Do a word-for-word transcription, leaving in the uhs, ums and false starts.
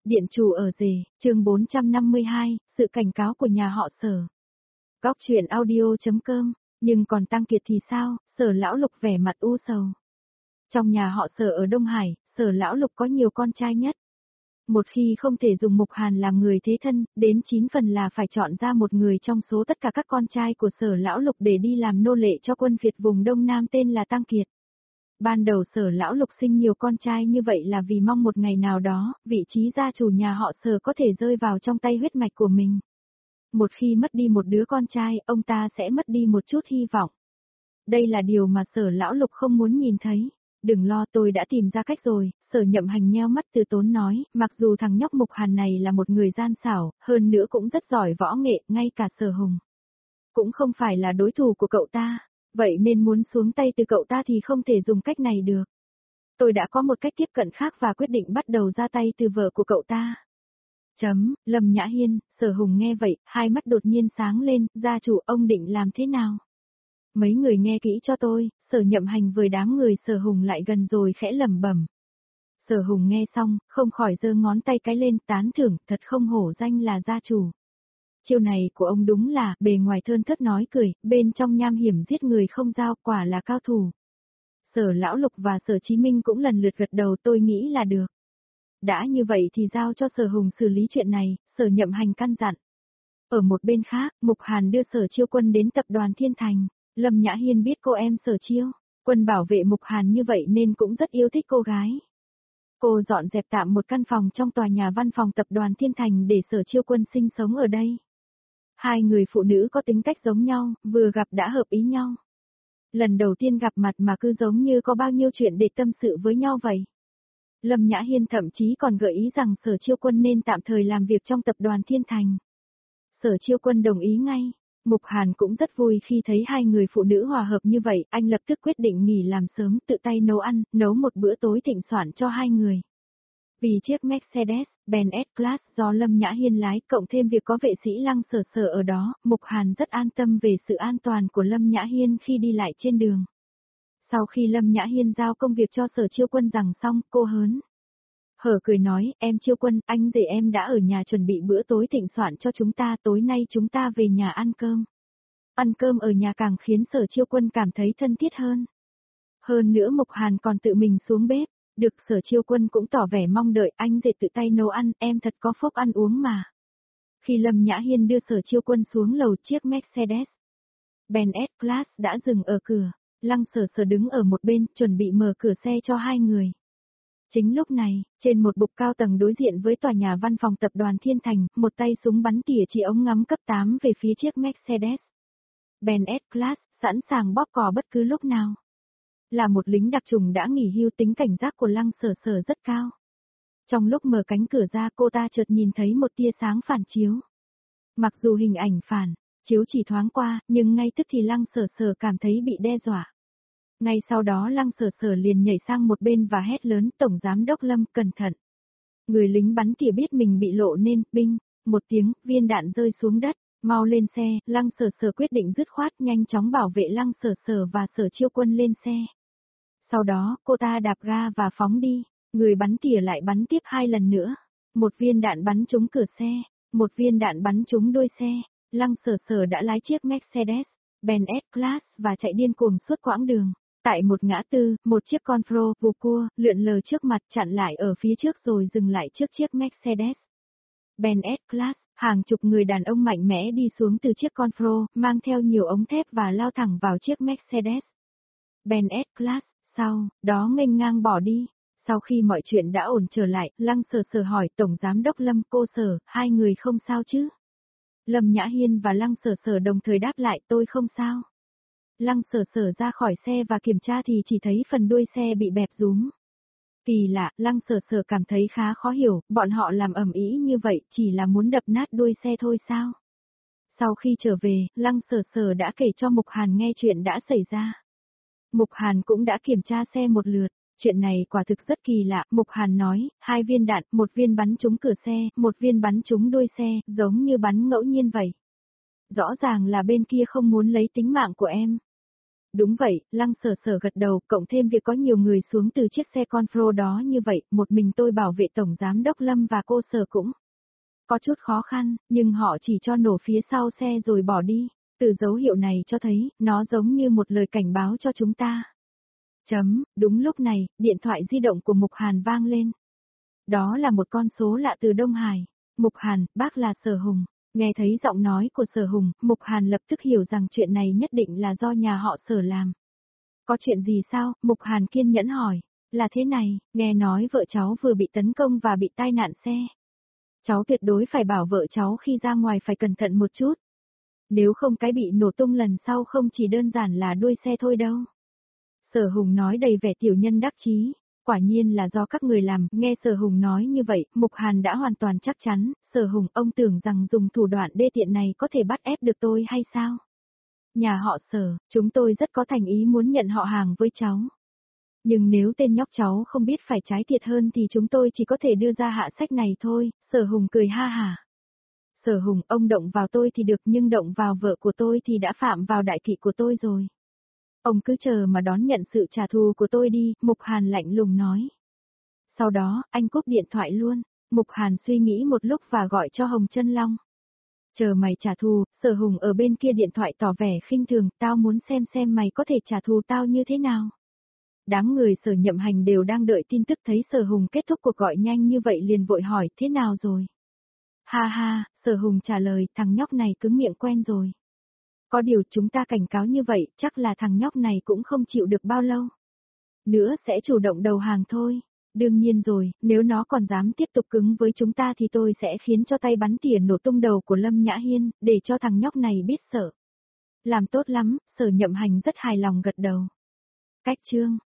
Điện chủ ở rể, chương bốn trăm năm mươi hai, sự cảnh cáo của nhà họ Sở. Góc truyện audio.com, nhưng còn Tăng Kiệt thì sao? Sở lão Lục vẻ mặt u sầu. Trong nhà họ Sở ở Đông Hải, Sở lão Lục có nhiều con trai nhất. Một khi không thể dùng Mục Hàn làm người thế thân, đến chín phần là phải chọn ra một người trong số tất cả các con trai của Sở lão Lục để đi làm nô lệ cho quân Việt vùng Đông Nam tên là Tăng Kiệt. Ban đầu Sở lão Lục sinh nhiều con trai như vậy là vì mong một ngày nào đó, vị trí gia chủ nhà họ Sở có thể rơi vào trong tay huyết mạch của mình. Một khi mất đi một đứa con trai, ông ta sẽ mất đi một chút hy vọng. Đây là điều mà Sở lão Lục không muốn nhìn thấy. Đừng lo, tôi đã tìm ra cách rồi, Sở Nhậm Hành nheo mắt từ tốn nói, mặc dù thằng nhóc Mục Hàn này là một người gian xảo, hơn nữa cũng rất giỏi võ nghệ, ngay cả Sở Hùng cũng không phải là đối thủ của cậu ta. Vậy nên muốn xuống tay từ cậu ta thì không thể dùng cách này được. Tôi đã có một cách tiếp cận khác và quyết định bắt đầu ra tay từ vợ của cậu ta. Chấm, Lâm Nhã Hiên, Sở Hùng nghe vậy, hai mắt đột nhiên sáng lên, gia chủ ông định làm thế nào? Mấy người nghe kỹ cho tôi, Sở Nhậm Hành với đám người Sở Hùng lại gần rồi khẽ lẩm bẩm. Sở Hùng nghe xong, không khỏi giơ ngón tay cái lên tán thưởng, thật không hổ danh là gia chủ. Chiêu này của ông đúng là, bề ngoài thơn thớt nói cười, bên trong nham hiểm giết người không giao, quả là cao thủ. Sở Lão Lục và Sở Chí Minh cũng lần lượt gật đầu, tôi nghĩ là được. Đã như vậy thì giao cho Sở Hùng xử lý chuyện này, Sở Nhậm Hành căn dặn. Ở một bên khác, Mục Hàn đưa Sở Chiêu Quân đến tập đoàn Thiên Thành, Lâm Nhã Hiên biết cô em Sở Chiêu Quân bảo vệ Mục Hàn như vậy nên cũng rất yêu thích cô gái. Cô dọn dẹp tạm một căn phòng trong tòa nhà văn phòng tập đoàn Thiên Thành để Sở Chiêu Quân sinh sống ở đây. Hai người phụ nữ có tính cách giống nhau, vừa gặp đã hợp ý nhau. Lần đầu tiên gặp mặt mà cứ giống như có bao nhiêu chuyện để tâm sự với nhau vậy. Lâm Nhã Hiên thậm chí còn gợi ý rằng Sở Chiêu Quân nên tạm thời làm việc trong tập đoàn Thiên Thành. Sở Chiêu Quân đồng ý ngay. Mục Hàn cũng rất vui khi thấy hai người phụ nữ hòa hợp như vậy, anh lập tức quyết định nghỉ làm sớm, tự tay nấu ăn, nấu một bữa tối thịnh soạn cho hai người. Vì chiếc Mercedes-Benz S-Class do Lâm Nhã Hiên lái, cộng thêm việc có vệ sĩ Lăng Sở Sở ở đó, Mục Hàn rất an tâm về sự an toàn của Lâm Nhã Hiên khi đi lại trên đường. Sau khi Lâm Nhã Hiên giao công việc cho Sở Chiêu Quân rằng xong, cô hớn hở cười nói, em Chiêu Quân, anh rể em đã ở nhà chuẩn bị bữa tối thịnh soạn cho chúng ta, tối nay chúng ta về nhà ăn cơm. Ăn cơm ở nhà càng khiến Sở Chiêu Quân cảm thấy thân thiết hơn. Hơn nữa Mục Hàn còn tự mình xuống bếp. Được, Sở Chiêu Quân cũng tỏ vẻ mong đợi, anh rể tự tay nấu ăn, em thật có phúc ăn uống mà. Khi Lâm Nhã Hiên đưa Sở Chiêu Quân xuống lầu, chiếc Mercedes-Benz S-Class đã dừng ở cửa, Lăng Sở Sở đứng ở một bên, chuẩn bị mở cửa xe cho hai người. Chính lúc này, trên một bục cao tầng đối diện với tòa nhà văn phòng tập đoàn Thiên Thành, một tay súng bắn tỉa chỉ ống ngắm cấp tám về phía chiếc Mercedes-Benz S-Class, sẵn sàng bóp cò bất cứ lúc nào. Là một lính đặc chủng đã nghỉ hưu, tính cảnh giác của Lăng Sở Sở rất cao. Trong lúc mở cánh cửa ra, cô ta chợt nhìn thấy một tia sáng phản chiếu. Mặc dù hình ảnh phản chiếu chỉ thoáng qua, nhưng ngay tức thì Lăng Sở Sở cảm thấy bị đe dọa. Ngay sau đó Lăng Sở Sở liền nhảy sang một bên và hét lớn, Tổng Giám Đốc Lâm, cẩn thận. Người lính bắn tỉa biết mình bị lộ nên, binh, một tiếng, viên đạn rơi xuống đất. Mau lên xe, Lăng Sở Sở quyết định dứt khoát nhanh chóng bảo vệ Lăng Sở Sở và Sở Chiêu Quân lên xe. Sau đó, cô ta đạp ga và phóng đi, người bắn tỉa lại bắn tiếp hai lần nữa. Một viên đạn bắn trúng cửa xe, một viên đạn bắn trúng đuôi xe. Lăng Sở Sở đã lái chiếc Mercedes-Benz S-Class và chạy điên cuồng suốt quãng đường. Tại một ngã tư, một chiếc Convo vù cua lượn lờ trước mặt, chặn lại ở phía trước rồi dừng lại trước chiếc Mercedes-Benz S-Class. Hàng chục người đàn ông mạnh mẽ đi xuống từ chiếc Convo, mang theo nhiều ống thép và lao thẳng vào chiếc Mercedes-Benz S-Class. Sau đó nghênh ngang bỏ đi. Sau khi mọi chuyện đã ổn trở lại, Lăng Sở Sở hỏi Tổng Giám Đốc Lâm, cô Sở, hai người không sao chứ? Lâm Nhã Hiên và Lăng Sở Sở đồng thời đáp lại, tôi không sao. Lăng Sở Sở ra khỏi xe và kiểm tra thì chỉ thấy phần đuôi xe bị bẹp rúm. Kỳ lạ, Lăng Sở Sở cảm thấy khá khó hiểu, bọn họ làm ầm ĩ như vậy chỉ là muốn đập nát đuôi xe thôi sao? Sau khi trở về, Lăng Sở Sở đã kể cho Mục Hàn nghe chuyện đã xảy ra. Mục Hàn cũng đã kiểm tra xe một lượt, chuyện này quả thực rất kỳ lạ, Mục Hàn nói, hai viên đạn, một viên bắn trúng cửa xe, một viên bắn trúng đuôi xe, giống như bắn ngẫu nhiên vậy. Rõ ràng là bên kia không muốn lấy tính mạng của em. Đúng vậy, Lăng Sở Sở gật đầu, cộng thêm việc có nhiều người xuống từ chiếc xe Confro đó như vậy, một mình tôi bảo vệ Tổng Giám Đốc Lâm và cô Sở cũng có chút khó khăn, nhưng họ chỉ cho nổ phía sau xe rồi bỏ đi. Từ dấu hiệu này cho thấy, nó giống như một lời cảnh báo cho chúng ta. Chấm, đúng lúc này, điện thoại di động của Mục Hàn vang lên. Đó là một con số lạ từ Đông Hải. Mục Hàn, bác là Sở Hùng. Nghe thấy giọng nói của Sở Hùng, Mục Hàn lập tức hiểu rằng chuyện này nhất định là do nhà họ Sở làm. Có chuyện gì sao? Mục Hàn kiên nhẫn hỏi. Là thế này, nghe nói vợ cháu vừa bị tấn công và bị tai nạn xe. Cháu tuyệt đối phải bảo vợ cháu khi ra ngoài phải cẩn thận một chút. Nếu không cái bị nổ tung lần sau không chỉ đơn giản là đuôi xe thôi đâu. Sở Hùng nói đầy vẻ tiểu nhân đắc chí. Quả nhiên là do các người làm, nghe Sở Hùng nói như vậy, Mục Hàn đã hoàn toàn chắc chắn, Sở Hùng ông tưởng rằng dùng thủ đoạn đê tiện này có thể bắt ép được tôi hay sao? Nhà họ Sở, chúng tôi rất có thành ý muốn nhận họ hàng với cháu. Nhưng nếu tên nhóc cháu không biết phải trái thiệt hơn thì chúng tôi chỉ có thể đưa ra hạ sách này thôi, Sở Hùng cười ha hả. Sở Hùng, ông động vào tôi thì được nhưng động vào vợ của tôi thì đã phạm vào đại kỵ của tôi rồi. Ông cứ chờ mà đón nhận sự trả thù của tôi đi, Mục Hàn lạnh lùng nói. Sau đó, anh cúp điện thoại luôn, Mục Hàn suy nghĩ một lúc và gọi cho Hồng Chân Long. Chờ mày trả thù, Sở Hùng ở bên kia điện thoại tỏ vẻ khinh thường, tao muốn xem xem mày có thể trả thù tao như thế nào. Đám người Sở Nhậm Hành đều đang đợi tin tức thấy Sở Hùng kết thúc cuộc gọi nhanh như vậy liền vội hỏi thế nào rồi. Ha ha, Sở Hùng trả lời thằng nhóc này cứng miệng quen rồi. Có điều chúng ta cảnh cáo như vậy, chắc là thằng nhóc này cũng không chịu được bao lâu. Nữa sẽ chủ động đầu hàng thôi. Đương nhiên rồi, nếu nó còn dám tiếp tục cứng với chúng ta thì tôi sẽ khiến cho tay bắn tỉa nổ tung đầu của Lâm Nhã Hiên, để cho thằng nhóc này biết sợ. Làm tốt lắm, Sở Nhậm Hành rất hài lòng gật đầu. Cách chương